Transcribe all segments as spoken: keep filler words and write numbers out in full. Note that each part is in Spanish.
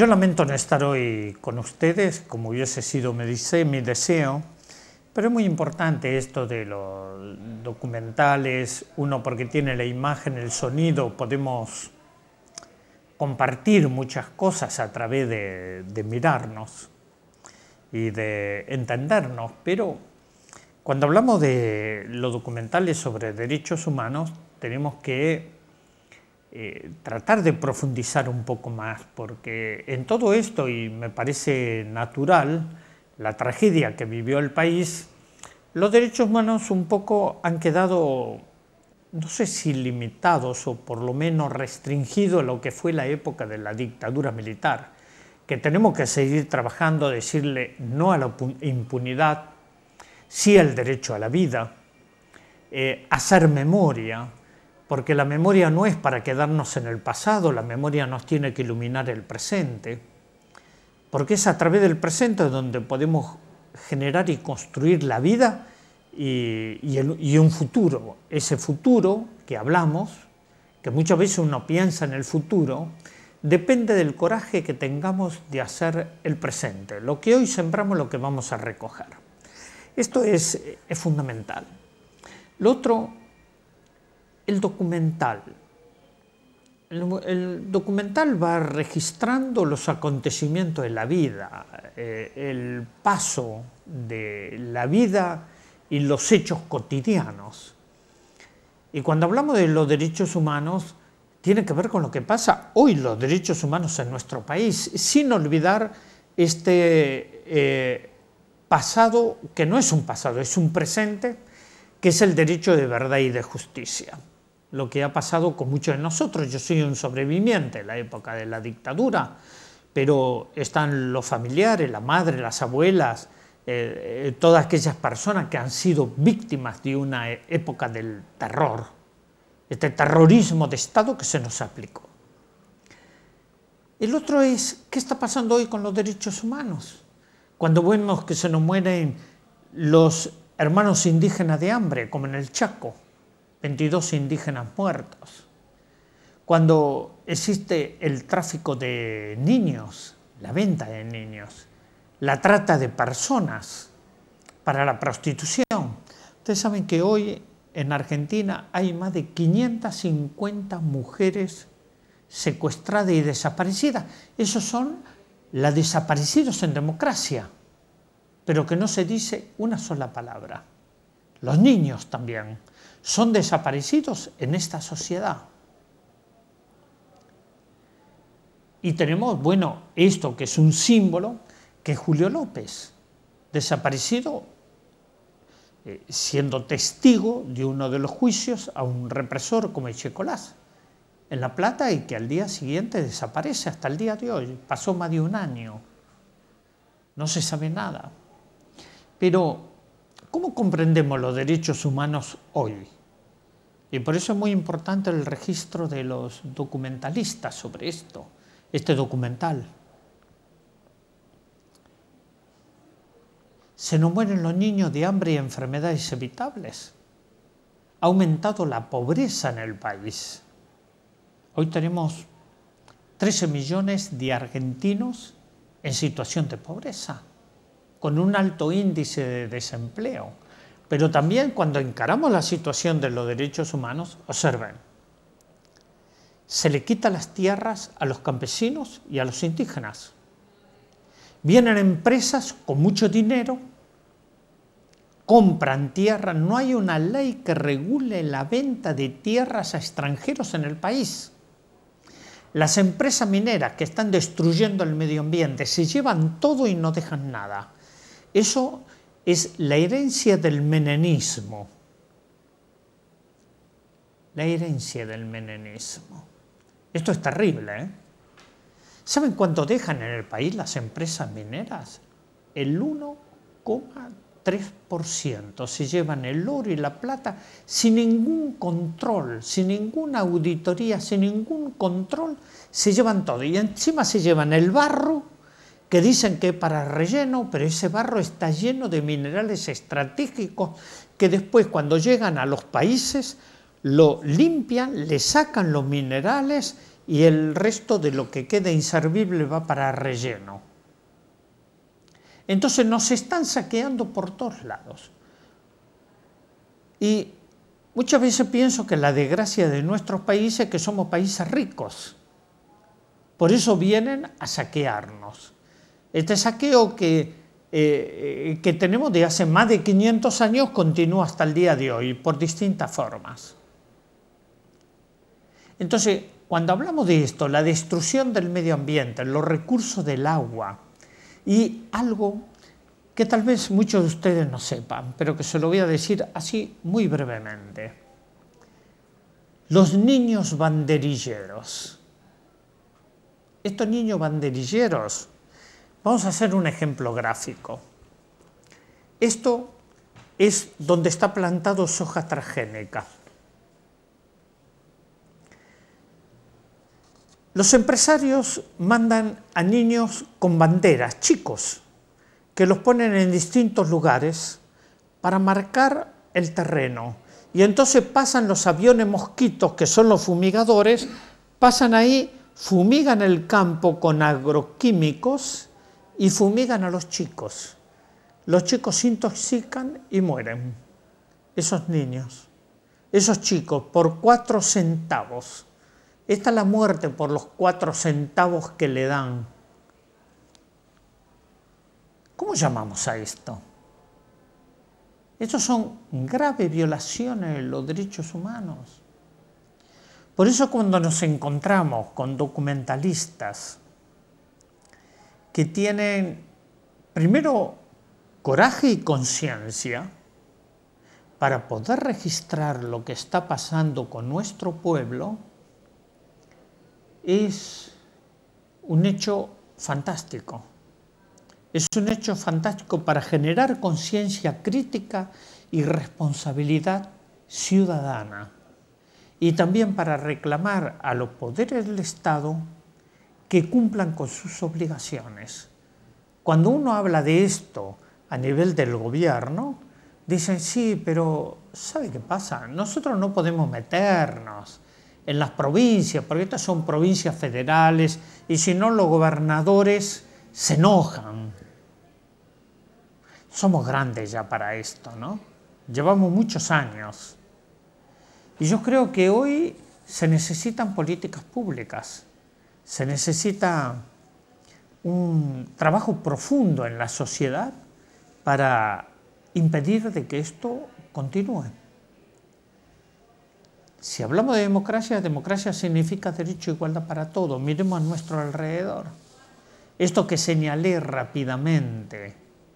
Yo lamento no estar hoy con ustedes, como hubiese sido mi deseo, pero es muy importante esto de los documentales. Uno, porque tiene la imagen, el sonido, podemos compartir muchas cosas a través de, de mirarnos y de entendernos, pero cuando hablamos de los documentales sobre derechos humanos tenemos que eh, tratar de profundizar un poco más, porque en todo esto, y me parece natural, la tragedia que vivió el país, los derechos humanos un poco han quedado, no sé si limitados o por lo menos restringidos a lo que fue la época de la dictadura militar, que tenemos que seguir trabajando, decirle no a la impunidad, sí al derecho a la vida, eh, hacer memoria, porque la memoria no es para quedarnos en el pasado, la memoria nos tiene que iluminar el presente, porque es a través del presente donde podemos generar y construir la vida y, y, el, y un futuro. Ese futuro que hablamos, que muchas veces uno piensa en el futuro, depende del coraje que tengamos de hacer el presente. Lo que hoy sembramos, lo que vamos a recoger. Esto es, es fundamental. Lo otro, el documental. El, el documental va registrando los acontecimientos de la vida, eh, el paso de la vida y los hechos cotidianos. Y cuando hablamos de los derechos humanos, tiene que ver con lo que pasa hoy los derechos humanos en nuestro país, sin olvidar este eh, pasado, que no es un pasado, es un presente, que es el derecho de verdad y de justicia. Lo que ha pasado con muchos de nosotros. Yo soy un sobreviviente de la época de la dictadura, pero están los familiares, la madre, las abuelas, eh, eh, todas aquellas personas que han sido víctimas de una época del terror, este terrorismo de Estado que se nos aplicó. El otro es, ¿qué está pasando hoy con los derechos humanos? Cuando vemos que se nos mueren los hermanos indígenas de hambre, como en el Chaco, veintidós indígenas muertos. Cuando existe el tráfico de niños, la venta de niños, la trata de personas para la prostitución. Ustedes saben que hoy en Argentina hay más de quinientas cincuenta mujeres secuestradas y desaparecidas. Esos son los desaparecidos en democracia, pero que no se dice una sola palabra. Los niños también son desaparecidos en esta sociedad. Y tenemos, bueno, esto que es un símbolo, que es Julio López, desaparecido eh, siendo testigo de uno de los juicios a un represor como Echecolás en La Plata, y que al día siguiente desaparece hasta el día de hoy. Pasó más de un año. No se sabe nada. Pero ¿cómo comprendemos los derechos humanos hoy? Y por eso es muy importante el registro de los documentalistas sobre esto, este documental. Se nos mueren los niños de hambre y enfermedades evitables. Ha aumentado la pobreza en el país. Hoy tenemos trece millones de argentinos en situación de pobreza, con un alto índice de desempleo. Pero también cuando encaramos la situación de los derechos humanos, observen, se le quita las tierras a los campesinos y a los indígenas. Vienen empresas con mucho dinero, compran tierra. No hay una ley que regule la venta de tierras a extranjeros en el país. Las empresas mineras que están destruyendo el medio ambiente se llevan todo y no dejan nada. Eso es la herencia del menemismo. La herencia del menemismo. Esto es terrible, ¿eh? ¿Saben cuánto dejan en el país las empresas mineras? El uno coma tres por ciento se llevan el oro y la plata sin ningún control, sin ninguna auditoría, sin ningún control, se llevan todo. Y encima se llevan el barro, que dicen que es para relleno, pero ese barro está lleno de minerales estratégicos que después, cuando llegan a los países, lo limpian, le sacan los minerales y el resto de lo que queda inservible va para relleno. Entonces nos están saqueando por todos lados. Y muchas veces pienso que la desgracia de nuestros países es que somos países ricos. Por eso vienen a saquearnos. Este saqueo que, eh, que tenemos de hace más de quinientos años continúa hasta el día de hoy, por distintas formas. Entonces, cuando hablamos de esto, la destrucción del medio ambiente, los recursos del agua, y algo que tal vez muchos de ustedes no sepan, pero que se lo voy a decir así muy brevemente. Los niños banderilleros. Estos niños banderilleros, vamos a hacer un ejemplo gráfico. Esto es donde está plantado soja transgénica. Los empresarios mandan a niños con banderas, chicos, que los ponen en distintos lugares para marcar el terreno. Y entonces pasan los aviones mosquitos, que son los fumigadores, pasan ahí, fumigan el campo con agroquímicos y fumigan a los chicos. Los chicos se intoxican y mueren. Esos niños, esos chicos, por cuatro centavos. Esta es la muerte por los cuatro centavos que le dan. ¿Cómo llamamos a esto? Estos son graves violaciones de los derechos humanos. Por eso cuando nos encontramos con documentalistas que tienen, primero, coraje y conciencia para poder registrar lo que está pasando con nuestro pueblo, es un hecho fantástico. Es un hecho fantástico para generar conciencia crítica y responsabilidad ciudadana. Y también para reclamar a los poderes del Estado que cumplan con sus obligaciones. Cuando uno habla de esto a nivel del gobierno, dicen, sí, pero ¿sabe qué pasa? Nosotros no podemos meternos en las provincias, porque estas son provincias federales, y si no los gobernadores se enojan. Somos grandes ya para esto, ¿no? Llevamos muchos años. Y yo creo que hoy se necesitan políticas públicas, se necesita un trabajo profundo en la sociedad para impedir de que esto continúe. Si hablamos de democracia, democracia significa derecho e igualdad para todos. Miremos a nuestro alrededor. Esto que señalé rápidamente,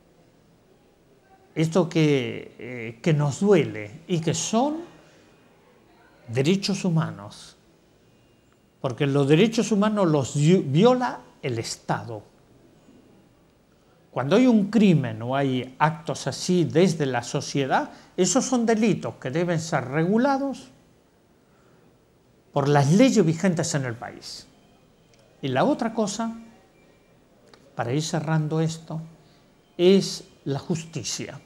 esto que, eh, que nos duele y que son derechos humanos, porque los derechos humanos los viola el Estado. Cuando hay un crimen o hay actos así desde la sociedad, esos son delitos que deben ser regulados por las leyes vigentes en el país. Y la otra cosa, para ir cerrando esto, es la justicia.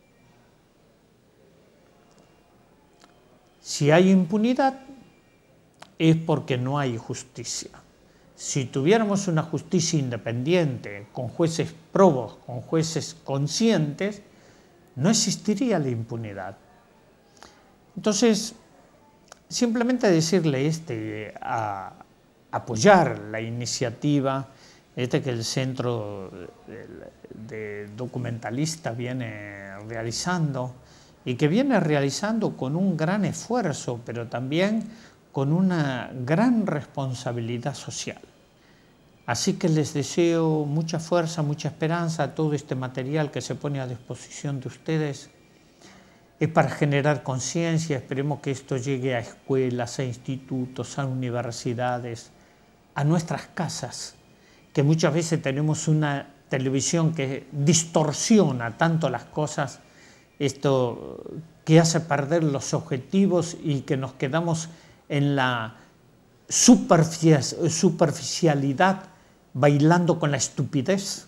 Si hay impunidad, es porque no hay justicia. Si tuviéramos una justicia independiente, con jueces probos, con jueces conscientes, no existiría la impunidad. Entonces, simplemente decirle este, a apoyar la iniciativa este que el Centro de Documentalista viene realizando y que viene realizando con un gran esfuerzo, pero también con una gran responsabilidad social. Así que les deseo mucha fuerza, mucha esperanza a todo este material que se pone a disposición de ustedes. Es para generar conciencia, esperemos que esto llegue a escuelas, a institutos, a universidades, a nuestras casas, que muchas veces tenemos una televisión que distorsiona tanto las cosas, esto que hace perder los objetivos y que nos quedamos en la superficialidad, bailando con la estupidez,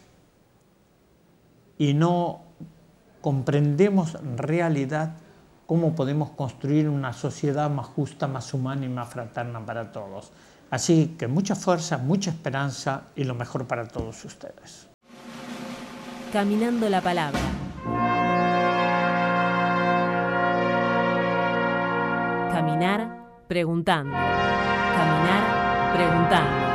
y no comprendemos en realidad cómo podemos construir una sociedad más justa, más humana y más fraterna para todos. Así que mucha fuerza, mucha esperanza y lo mejor para todos ustedes. Caminando la palabra. Caminar preguntando. Caminar preguntando.